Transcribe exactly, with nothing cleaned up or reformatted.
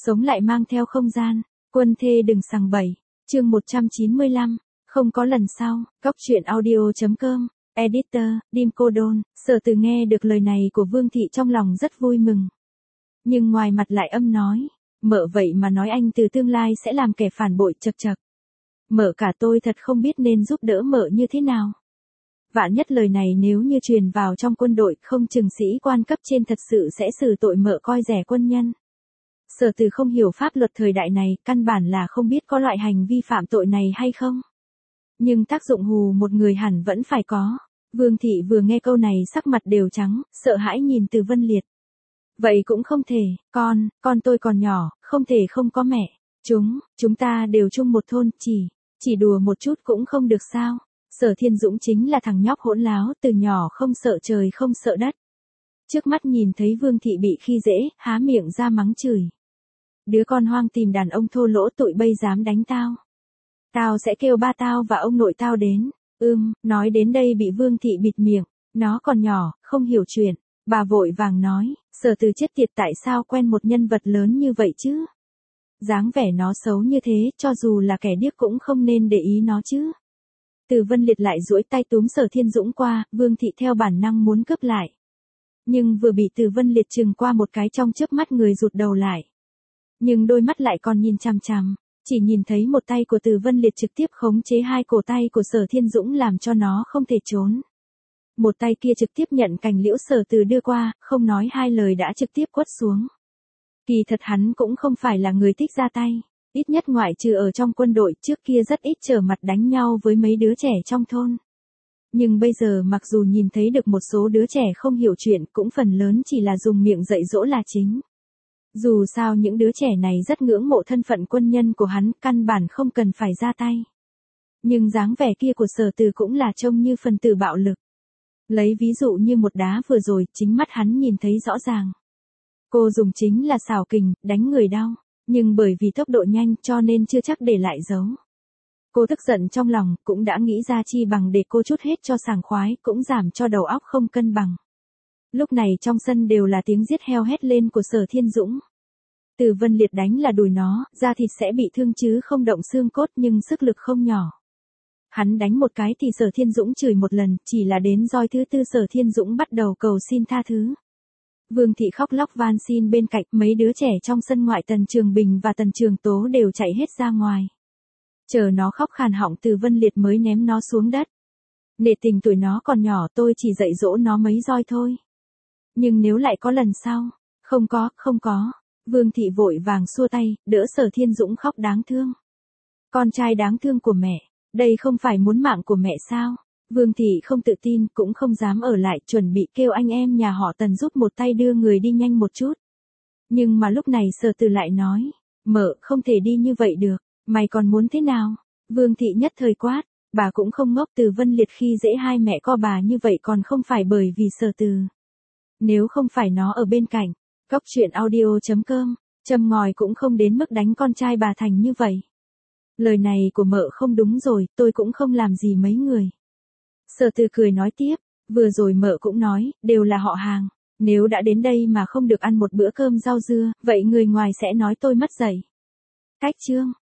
Sống lại mang theo không gian, quân thê đừng sằng bậy. Chương một trăm chín mươi lăm, không có lần sau. Cóc truyện audio chấm com. Editor, Dim Cô Đôn. Sở Từ nghe được lời này của Vương Thị trong lòng rất vui mừng. Nhưng ngoài mặt lại âm nói, mợ vậy mà nói anh từ tương lai sẽ làm kẻ phản bội, chật chật. Mợ cả tôi thật không biết nên giúp đỡ mợ như thế nào. Vạn nhất lời này nếu như truyền vào trong quân đội, không chừng sĩ quan cấp trên thật sự sẽ xử tội mợ coi rẻ quân nhân. Sở Từ không hiểu pháp luật thời đại này, căn bản là không biết có loại hành vi phạm tội này hay không. Nhưng tác dụng hù một người hẳn vẫn phải có. Vương Thị vừa nghe câu này sắc mặt đều trắng, sợ hãi nhìn Từ Vân Liệt. Vậy cũng không thể, con, con tôi còn nhỏ, không thể không có mẹ. Chúng, chúng ta đều chung một thôn, chỉ, chỉ đùa một chút cũng không được sao. Sở Thiên Dũng chính là thằng nhóc hỗn láo, từ nhỏ không sợ trời không sợ đất. Trước mắt nhìn thấy Vương Thị bị khi dễ, há miệng ra mắng chửi. Đứa con hoang tìm đàn ông thô lỗ tụi bây dám đánh tao. Tao sẽ kêu ba tao và ông nội tao đến. Ưm, nói đến đây bị Vương Thị bịt miệng. Nó còn nhỏ, không hiểu chuyện. Bà vội vàng nói, Sở Từ chết tiệt, tại sao quen một nhân vật lớn như vậy chứ? Dáng vẻ nó xấu như thế, cho dù là kẻ điếc cũng không nên để ý nó chứ. Từ Vân Liệt lại duỗi tay túm Sở Thiên Dũng qua, Vương Thị theo bản năng muốn cướp lại. Nhưng vừa bị Từ Vân Liệt chừng qua một cái, trong chớp mắt người rụt đầu lại. Nhưng đôi mắt lại còn nhìn chằm chằm, chỉ nhìn thấy một tay của Từ Vân Liệt trực tiếp khống chế hai cổ tay của Sở Thiên Dũng làm cho nó không thể trốn. Một tay kia trực tiếp nhận cành liễu Sở Từ đưa qua, không nói hai lời đã trực tiếp quất xuống. Kỳ thật hắn cũng không phải là người thích ra tay, ít nhất ngoại trừ ở trong quân đội, trước kia rất ít trở mặt đánh nhau với mấy đứa trẻ trong thôn. Nhưng bây giờ mặc dù nhìn thấy được một số đứa trẻ không hiểu chuyện, cũng phần lớn chỉ là dùng miệng dạy dỗ là chính. Dù sao những đứa trẻ này rất ngưỡng mộ thân phận quân nhân của hắn, căn bản không cần phải ra tay. Nhưng dáng vẻ kia của Sở Từ cũng là trông như phần tử bạo lực. Lấy ví dụ như một đá vừa rồi, chính mắt hắn nhìn thấy rõ ràng. Cô dùng chính là xảo kình, đánh người đau, nhưng bởi vì tốc độ nhanh cho nên chưa chắc để lại dấu. Cô tức giận trong lòng, cũng đã nghĩ ra chi bằng để cô chút hết cho sảng khoái, cũng giảm cho đầu óc không cân bằng. Lúc này trong sân đều là tiếng giết heo hét lên của Sở Thiên Dũng. Từ Vân Liệt đánh là đùi nó, da thịt sẽ bị thương chứ không động xương cốt, nhưng sức lực không nhỏ. Hắn đánh một cái thì Sở Thiên Dũng chửi một lần, chỉ là đến roi thứ tư Sở Thiên Dũng bắt đầu cầu xin tha thứ. Vương Thị khóc lóc van xin bên cạnh, mấy đứa trẻ trong sân ngoại Tần Trường Bình và Tần Trường Tố đều chạy hết ra ngoài. Chờ nó khóc khàn họng, Từ Vân Liệt mới ném nó xuống đất. Nể tình tuổi nó còn nhỏ, tôi chỉ dạy dỗ nó mấy roi thôi. Nhưng nếu lại có lần sau, không có, không có. Vương Thị vội vàng xua tay, đỡ Sở Thiên Dũng khóc đáng thương. Con trai đáng thương của mẹ, đây không phải muốn mạng của mẹ sao? Vương Thị không tự tin, cũng không dám ở lại, chuẩn bị kêu anh em nhà họ Tần giúp một tay đưa người đi nhanh một chút. Nhưng mà lúc này Sở Từ lại nói, mợ, không thể đi như vậy được, mày còn muốn thế nào? Vương Thị nhất thời quát, bà cũng không ngốc, Từ Vân Liệt khi dễ hai mẹ con bà như vậy còn không phải bởi vì Sở Từ. Nếu không phải nó ở bên cạnh, cóc truyện audio chấm com, châm ngòi cũng không đến mức đánh con trai bà thành như vậy. Lời này của mợ không đúng rồi, tôi cũng không làm gì mấy người. Sở Từ cười nói tiếp, vừa rồi mợ cũng nói, đều là họ hàng. Nếu đã đến đây mà không được ăn một bữa cơm rau dưa, vậy người ngoài sẽ nói tôi mất dạy. Cách chương.